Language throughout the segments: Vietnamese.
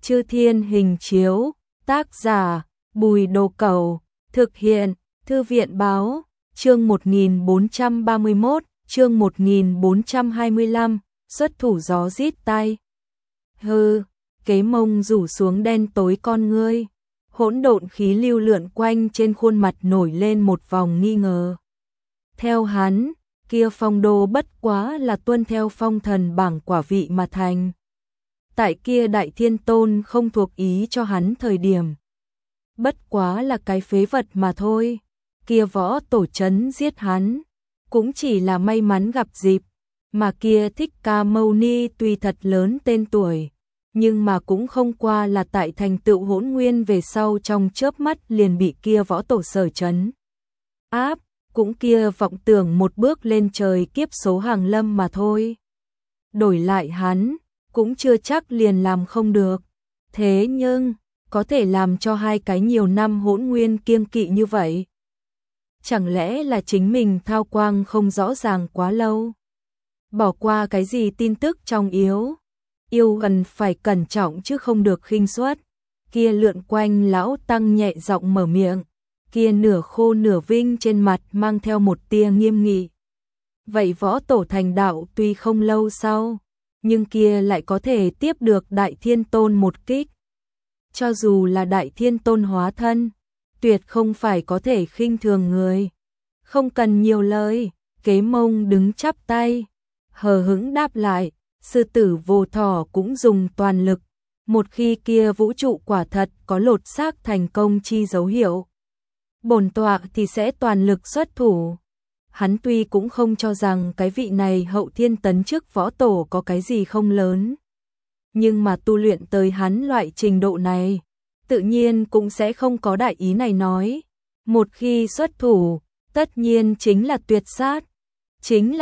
Chư Thiên Hình Chiếu, tác giả, Bùi Đồ Cẩu, thực hiện, Thư viện báo, chương 1431, chương 1425, xuất thủ gió rít tay. Hừ, kế mông rủ xuống đen tối con ngươi, hỗn độn khí lưu lượn quanh trên khuôn mặt nổi lên một vòng nghi ngờ. Theo hắn, kia phong đô bất quá là tuân theo phong thần bảng quả vị mà thành. Tại kia Đại Thiên Tôn không thuộc ý cho hắn thời điểm. Bất quá là cái phế vật mà thôi, kia võ tổ trấn giết hắn, cũng chỉ là may mắn gặp dịp, mà kia Thích Ca Mâu Ni tuy thật lớn tên tuổi, nhưng mà cũng không qua là tại thành tựu hỗn nguyên về sau trong chớp mắt liền bị kia võ tổ sở trấn áp, cũng kia vọng tưởng một bước lên trời kiếp số hàng lâm mà thôi. Đổi lại hắn, cũng chưa chắc liền làm không được, thế nhưng có thể làm cho hai cái nhiều năm hỗn nguyên kiêng kỵ như vậy. Chẳng lẽ là chính mình thao quang không rõ ràng quá lâu? Bỏ qua cái gì tin tức trong yêu gần phải cẩn trọng chứ không được khinh suất. Kia lượn quanh lão tăng nhẹ giọng mở miệng, kia nửa khô nửa vinh trên mặt mang theo một tia nghiêm nghị. Vậy võ tổ thành đạo tuy không lâu sau, nhưng kia lại có thể tiếp được Đại Thiên Tôn một kích. Cho dù là Đại Thiên Tôn hóa thân, tuyệt không phải có thể khinh thường người. Không cần nhiều lời, kế mông đứng chắp tay, hờ hững đáp lại, sư tử vô thỏ cũng dùng toàn lực. Một khi kia vũ trụ quả thật có lột xác thành công chi dấu hiệu, bổn tọa thì sẽ toàn lực xuất thủ. Hắn tuy cũng không cho rằng cái vị này hậu thiên tấn chức võ tổ có cái gì không lớn, nhưng mà tu luyện tới hắn loại trình độ này, tự nhiên cũng sẽ không có đại ý này nói. Một khi xuất thủ, tất nhiên chính là tuyệt sát. Chính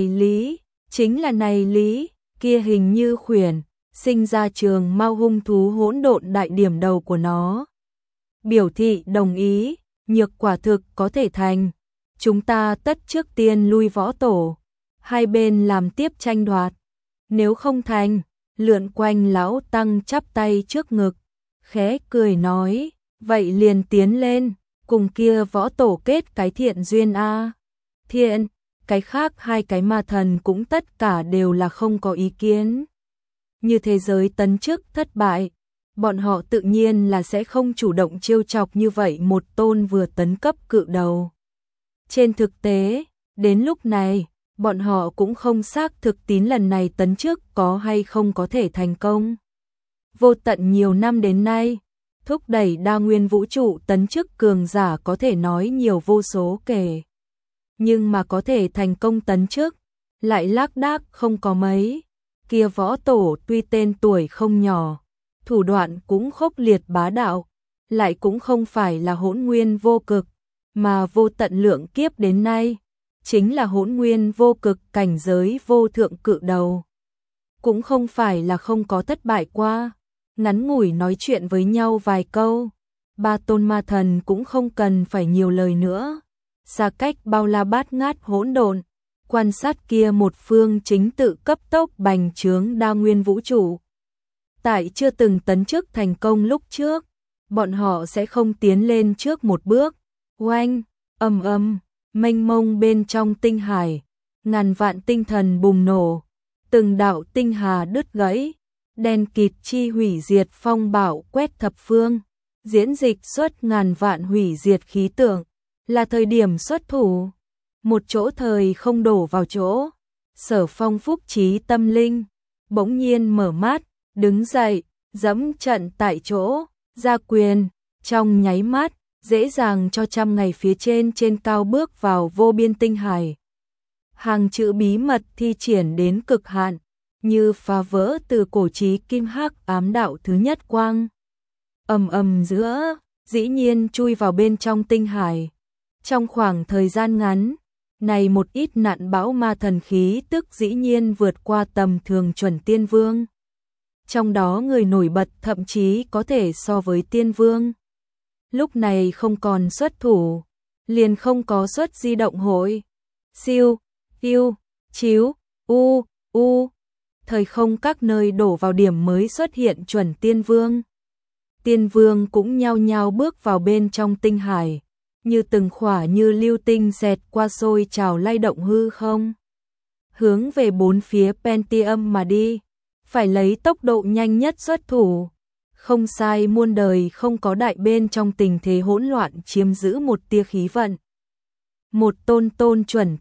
là này lý, kia hình như khuyển, sinh ra trường mau hung thú hỗn độn đại điểm đầu của nó. Biểu thị đồng ý, nhược quả thực có thể thành. Chúng ta tất trước tiên lui võ tổ, hai bên làm tiếp tranh đoạt. Nếu không thành, lượn quanh lão tăng chắp tay trước ngực, khẽ cười nói, vậy liền tiến lên, cùng kia võ tổ kết cái thiện duyên a. Thiện, cái khác hai cái ma thần cũng tất cả đều là không có ý kiến. Như thế giới tấn chức thất bại, bọn họ tự nhiên là sẽ không chủ động trêu chọc như vậy một tôn vừa tấn cấp cự đầu. Trên thực tế, đến lúc này, bọn họ cũng không xác thực tín lần này tấn chức có hay không có thể thành công. Vô tận nhiều năm đến nay, thúc đẩy đa nguyên vũ trụ tấn chức cường giả có thể nói nhiều vô số kể. Nhưng mà có thể thành công tấn chức, lại lác đác không có mấy. Kia võ tổ tuy tên tuổi không nhỏ, thủ đoạn cũng khốc liệt bá đạo, lại cũng không phải là hỗn nguyên vô cực, mà vô tận lượng kiếp đến nay, chính là hỗn nguyên vô cực cảnh giới vô thượng cự đầu. Cũng không phải là không có thất bại qua, ngắn ngủi nói chuyện với nhau vài câu, ba tôn ma thần cũng không cần phải nhiều lời nữa. Xa cách bao la bát ngát hỗn độn, quan sát kia một phương chính tự cấp tốc bành trướng đa nguyên vũ trụ. Tại chưa từng tấn chức thành công lúc trước, bọn họ sẽ không tiến lên trước một bước. Oanh, ầm, mênh mông bên trong tinh hải, ngàn vạn tinh thần bùng nổ, từng đạo tinh hà đứt gãy, đen kịt chi hủy diệt phong bạo quét thập phương, diễn dịch xuất ngàn vạn hủy diệt khí tượng, là thời điểm xuất thủ. Một chỗ thời không đổ vào chỗ, Sở Phong phúc trí tâm linh, bỗng nhiên mở mắt, đứng dậy, dẫm trận tại chỗ, ra quyền, trong nháy mắt, dễ dàng cho trăm ngày phía trên cao bước vào vô biên tinh hải. Hàng chữ bí mật thi triển đến cực hạn, như phá vỡ từ cổ chí kim hắc ám đạo thứ nhất quang. Giữa, dĩ nhiên chui vào bên trong tinh hải. Trong khoảng thời gian ngắn, này một ít nạn bão ma thần khí tức dĩ nhiên vượt qua tầm thường chuẩn tiên vương. Trong đó người nổi bật thậm chí có thể so với tiên vương. Lúc này không còn xuất thủ, liền không có xuất di động hội. Siêu, yêu, chiếu, u, thời không các nơi đổ vào điểm mới xuất hiện chuẩn tiên vương. Tiên vương cũng nhao nhao bước vào bên trong tinh hải, như từng khỏa như lưu tinh xẹt qua sôi trào lay động hư không. Hướng về bốn phía Pentium mà đi, phải lấy tốc độ nhanh nhất xuất thủ. Không sai, muôn đời không có đại bên trong tình thế hỗn loạn chiếm giữ một tia khí vận. Một tôn chuẩn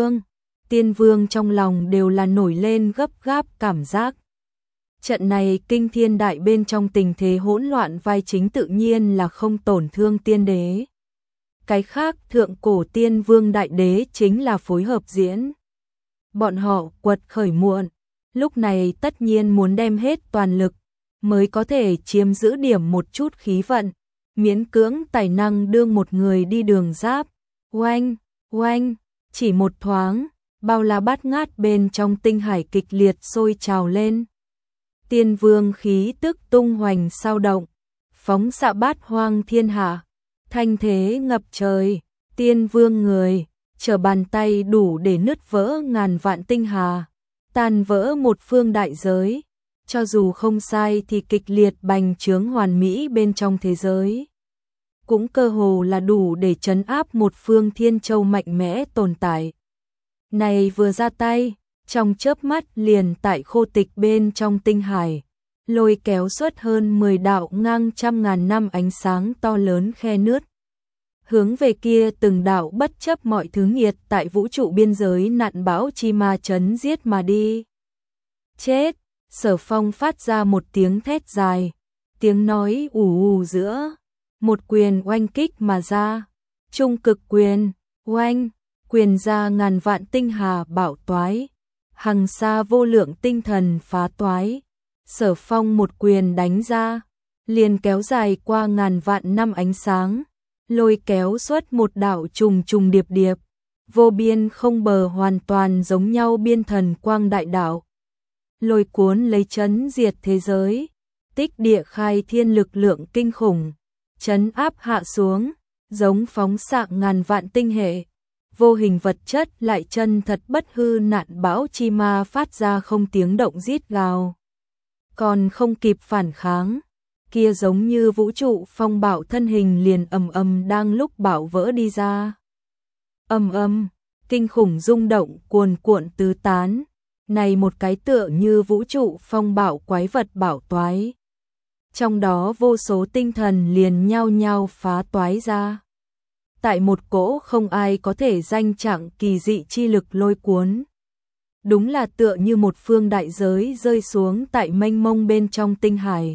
tiên vương trong lòng đều là nổi lên gấp gáp cảm giác. Trận này kinh thiên đại bên trong tình thế hỗn loạn, vai chính tự nhiên là không tổn thương tiên đế. Cái khác thượng cổ tiên vương đại đế chính là phối hợp diễn. Bọn họ quật khởi muộn, lúc này tất nhiên muốn đem hết toàn lực mới có thể chiếm giữ điểm một chút khí vận, miễn cưỡng tài năng đương một người đi đường giáp. Oanh, oanh, chỉ một thoáng, bao la bát ngát bên trong tinh hải kịch liệt sôi trào lên. Tiên vương khí tức tung hoành sao động, phóng xạ bát hoang thiên hạ, thanh thế ngập trời. Tiên vương người, trở bàn tay đủ để nứt vỡ ngàn vạn tinh hà, tan vỡ một phương đại giới. Cho dù không sai thì kịch liệt bành trướng hoàn mỹ bên trong thế giới, cũng cơ hồ là đủ để trấn áp một phương thiên châu mạnh mẽ tồn tại. Này vừa ra tay, trong chớp mắt liền tại khô tịch bên trong tinh hải, lôi kéo xuất hơn 10 đạo ngang trăm ngàn năm ánh sáng to lớn khe nứt. Hướng về kia từng đạo bất chấp mọi thứ nghiệt tại vũ trụ biên giới nạn bão chi ma chấn giết mà đi. Chết! Sở Phong phát ra một tiếng thét dài, tiếng nói ù ù giữa. Một quyền oanh kích mà ra, trung cực quyền, oanh, quyền ra ngàn vạn tinh hà bạo toái, hằng xa vô lượng tinh thần phá toái. Sở Phong một quyền đánh ra, liền kéo dài qua ngàn vạn năm ánh sáng, lôi kéo xuất một đạo trùng trùng điệp điệp, vô biên không bờ, hoàn toàn giống nhau biên thần quang đại đạo. Lôi cuốn lấy chấn diệt thế giới, tích địa khai thiên lực lượng kinh khủng, chấn áp hạ xuống, giống phóng xạ ngàn vạn tinh hệ. Vô hình vật chất lại chân thật bất hư, nạn bão chi ma phát ra không tiếng động rít gào. Còn không kịp phản kháng, kia giống như vũ trụ phong bạo thân hình liền ầm ầm đang lúc bạo vỡ đi ra. Ầm ầm, kinh khủng rung động cuồn cuộn tứ tán. Này một cái tựa như vũ trụ phong bạo quái vật bảo toái. Trong đó vô số tinh thần liền nhao nhao phá toái ra. Tại một cỗ không ai có thể danh trạng kỳ dị chi lực lôi cuốn. Đúng là tựa như một phương đại giới rơi xuống tại mênh mông bên trong tinh hải.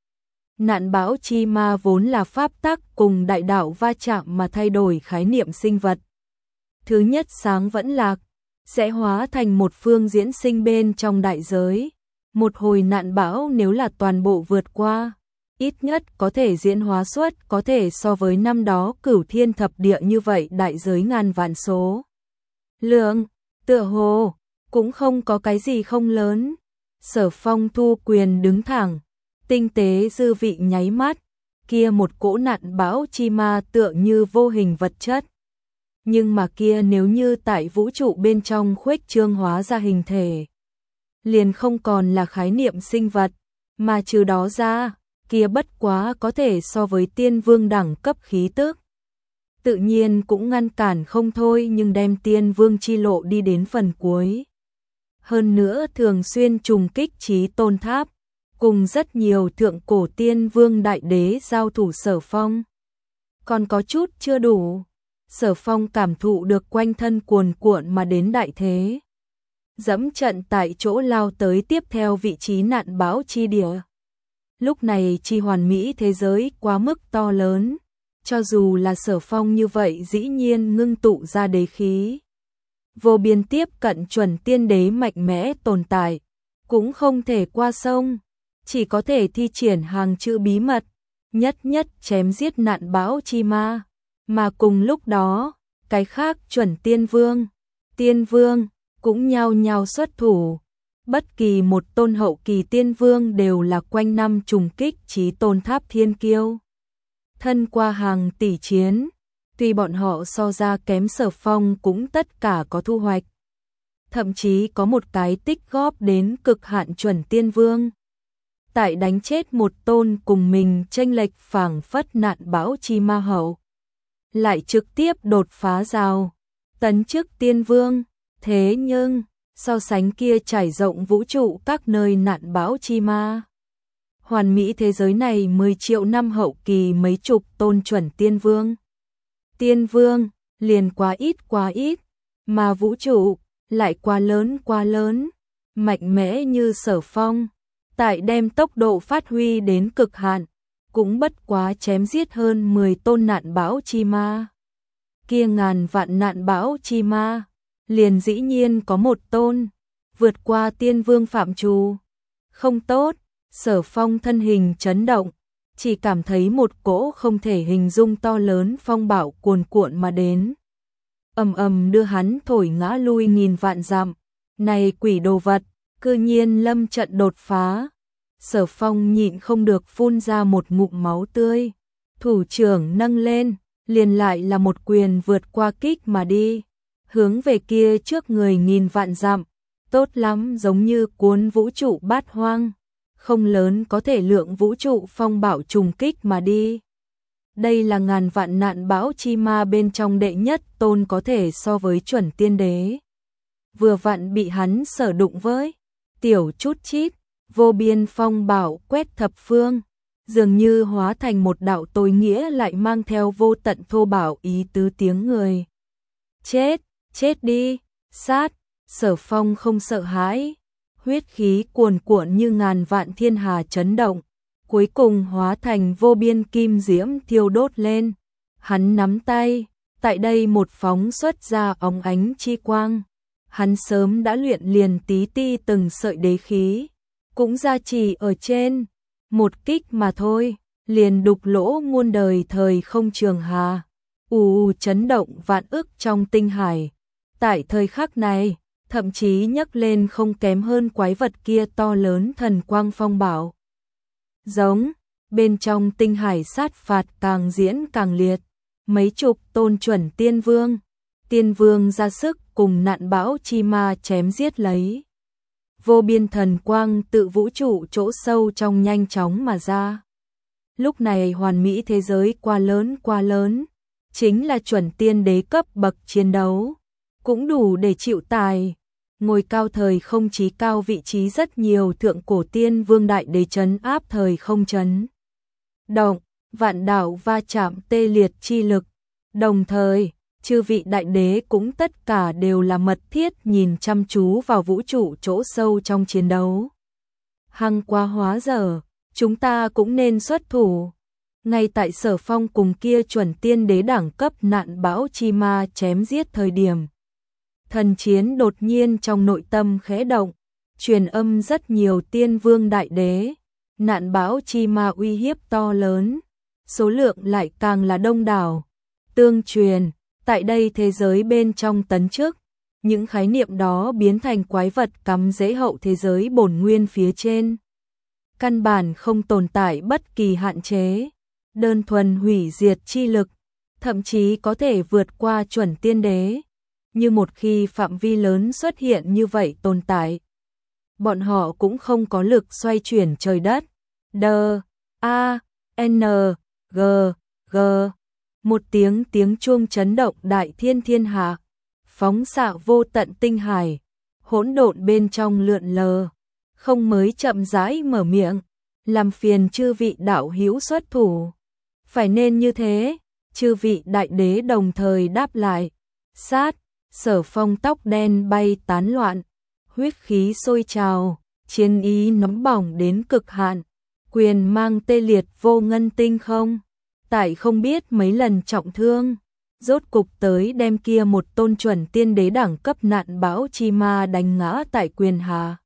Nạn bão chi ma vốn là pháp tắc cùng đại đạo va chạm mà thay đổi khái niệm sinh vật. Thứ nhất sáng vẫn lạc, sẽ hóa thành một phương diễn sinh bên trong đại giới. Một hồi nạn bão nếu là toàn bộ vượt qua, ít nhất có thể diễn hóa xuất có thể so với năm đó cửu thiên thập địa như vậy đại giới ngàn vạn số. Lượng, tựa hồ, cũng không có cái gì không lớn. Sở Phong thu quyền đứng thẳng, tinh tế dư vị nháy mắt, kia một cỗ nạn bão chi ma tựa như vô hình vật chất. Nhưng mà kia nếu như tại vũ trụ bên trong khuếch trương hóa ra hình thể, liền không còn là khái niệm sinh vật, mà trừ đó ra, kia bất quá có thể so với tiên vương đẳng cấp khí tức. Tự nhiên cũng ngăn cản không thôi, nhưng đem tiên vương chi lộ đi đến phần cuối. Hơn nữa thường xuyên trùng kích chí tôn tháp, cùng rất nhiều thượng cổ tiên vương đại đế giao thủ. Sở Phong còn có chút chưa đủ. Sở Phong cảm thụ được quanh thân cuồn cuộn mà đến đại thế, dẫm trận tại chỗ lao tới tiếp theo vị trí nạn bão chi địa. Lúc này chi hoàn mỹ thế giới quá mức to lớn, cho dù là Sở Phong như vậy dĩ nhiên ngưng tụ ra đế khí. Vô biên tiếp cận chuẩn tiên đế mạnh mẽ tồn tại, cũng không thể qua sông, chỉ có thể thi triển hàng chữ bí mật, nhất nhất chém giết nạn bão chi ma. Mà cùng lúc đó, cái khác chuẩn tiên vương, cũng nhao nhao xuất thủ. Bất kỳ một tôn hậu kỳ tiên vương đều là quanh năm trùng kích chí tôn tháp thiên kiêu. Thân qua hàng tỷ chiến, tuy bọn họ so ra kém Sở Phong cũng tất cả có thu hoạch. thậm chí có một cái tích góp đến cực hạn chuẩn tiên vương. Tại đánh chết một tôn cùng mình chênh lệch phảng phất nạn bão chi ma hậu, lại trực tiếp đột phá rào, tấn chức tiên vương. Thế nhưng, so sánh kia trải rộng vũ trụ các nơi nạn bão chi ma, hoàn mỹ thế giới này 10 triệu năm hậu kỳ mấy chục tôn chuẩn tiên vương. Tiên vương, liền quá ít, mà vũ trụ, lại quá lớn, mạnh mẽ như Sở Phong. Tại đem tốc độ phát huy đến cực hạn, cũng bất quá chém giết hơn 10 tôn nạn bão chi ma. Kia ngàn vạn nạn bão chi ma, liền dĩ nhiên có một tôn, vượt qua tiên vương phạm trù. Không tốt, Sở Phong thân hình chấn động, chỉ cảm thấy một cỗ không thể hình dung to lớn phong bạo cuồn cuộn mà đến. Ầm ầm đưa hắn thổi ngã lui nghìn vạn dặm. Này quỷ đồ vật, cư nhiên lâm trận đột phá. Sở Phong nhịn không được phun ra một ngụm máu tươi. Thủ trưởng nâng lên, liền lại là một quyền vượt qua kích mà đi, hướng về kia trước người nghìn vạn dặm. Tốt lắm, giống như cuốn vũ trụ bát hoang, không lớn có thể lượng vũ trụ phong bạo trùng kích mà đi. Đây là ngàn vạn nạn bão chi ma bên trong đệ nhất tôn có thể so với chuẩn tiên đế. Vừa vặn bị hắn sở đụng với, tiểu chút chít, vô biên phong bạo quét thập phương, dường như hóa thành một đạo tối nghĩa lại mang theo vô tận thô bạo ý tứ tiếng người. Chết đi, sát, Sở Phong không sợ hãi, huyết khí cuồn cuộn như ngàn vạn thiên hà chấn động, cuối cùng hóa thành vô biên kim diễm thiêu đốt lên. Hắn nắm tay, tại đây một phóng xuất ra óng ánh chi quang. Hắn sớm đã luyện liền tí ti từng sợi đế khí, cũng gia trì ở trên. Một kích mà thôi, liền đục lỗ muôn đời thời không trường hà. Chấn động vạn ức trong tinh hải. Tại thời khắc này, thậm chí nhấc lên không kém hơn quái vật kia to lớn thần quang phong bảo. Giống, bên trong tinh hải sát phạt càng diễn càng liệt, mấy chục tôn chuẩn tiên vương ra sức cùng nạn bão chi ma chém giết lấy. Vô biên thần quang tự vũ trụ chỗ sâu trong nhanh chóng mà ra. Lúc này hoàn mỹ thế giới quá lớn, chính là chuẩn tiên đế cấp bậc chiến đấu, cũng đủ để chịu tài. Ngồi cao thời không chí cao vị trí rất nhiều thượng cổ tiên vương đại đế trấn áp thời không chấn động, vạn đảo va chạm tê liệt chi lực. Đồng thời, chư vị đại đế cũng tất cả đều là mật thiết nhìn chăm chú vào vũ trụ chỗ sâu trong chiến đấu. Hăng quá hóa dở, chúng ta cũng nên xuất thủ. Ngay tại Sở Phong cùng kia chuẩn tiên đế đẳng cấp nạn bão chi ma chém giết thời điểm, thần chiến đột nhiên trong nội tâm khẽ động, truyền âm rất nhiều tiên vương đại đế. Nạn bão chi ma uy hiếp to lớn, số lượng lại càng là đông đảo. Tương truyền, tại đây thế giới bên trong tấn chức, những khái niệm đó biến thành quái vật cắm rễ hậu thế giới bổn nguyên phía trên. Căn bản không tồn tại bất kỳ hạn chế, đơn thuần hủy diệt chi lực, thậm chí có thể vượt qua chuẩn tiên đế. Như một khi phạm vi lớn xuất hiện như vậy tồn tại, bọn họ cũng không có lực xoay chuyển trời đất. D-A-N-G-G. Một tiếng chuông chấn động đại thiên hạ, phóng xạ vô tận tinh hải, hỗn độn bên trong lượn lờ, không mới chậm rãi mở miệng, làm phiền chư vị đạo hữu xuất thủ. Phải nên như thế, chư vị đại đế đồng thời đáp lại. Sát, Sở Phong tóc đen bay tán loạn, huyết khí sôi trào, chiến ý nóng bỏng đến cực hạn, quyền mang tê liệt vô ngân tinh không. Tại không biết mấy lần trọng thương, rốt cục tới đem kia một tôn chuẩn tiên đế đẳng cấp nạn bão chi ma đánh ngã tại quyền hà.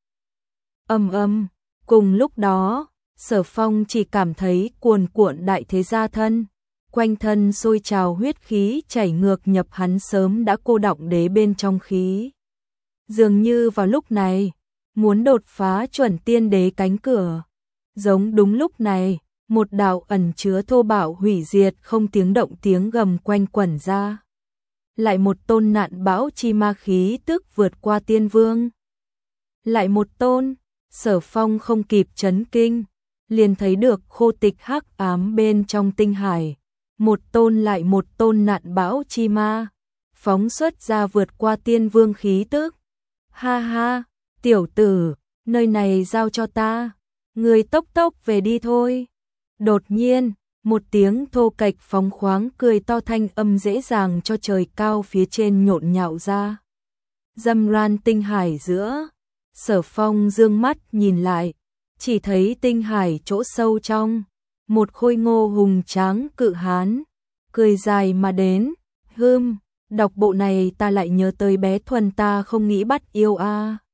Cùng lúc đó, Sở Phong chỉ cảm thấy cuồn cuộn đại thế gia thân, quanh thân sôi trào huyết khí chảy ngược nhập hắn sớm đã cô đọng đế bên trong khí. Dường như vào lúc này, muốn đột phá chuẩn tiên đế cánh cửa. Giống đúng lúc này, một đạo ẩn chứa thô bạo hủy diệt không tiếng động tiếng gầm quanh quẩn ra. lại một tôn nạn bão chi ma khí tức vượt qua tiên vương. Lại một tôn, Sở Phong không kịp chấn kinh, liền thấy được khô tịch hắc ám bên trong tinh hải. Một tôn lại một tôn nạn bão chi ma, phóng xuất ra vượt qua tiên vương khí tức. Ha ha, tiểu tử, nơi này giao cho ta, người tốc tốc về đi thôi. Đột nhiên, một tiếng thô kệch phóng khoáng cười to thanh âm dễ dàng cho trời cao phía trên nhộn nhạo ra. Dâm ran tinh hải giữa, Sở Phong dương mắt nhìn lại, chỉ thấy tinh hải chỗ sâu trong, một khôi ngô hùng tráng cự hán, cười dài mà đến, đọc bộ này ta lại nhớ tới bé Thuần ta không nghĩ bắt yêu a.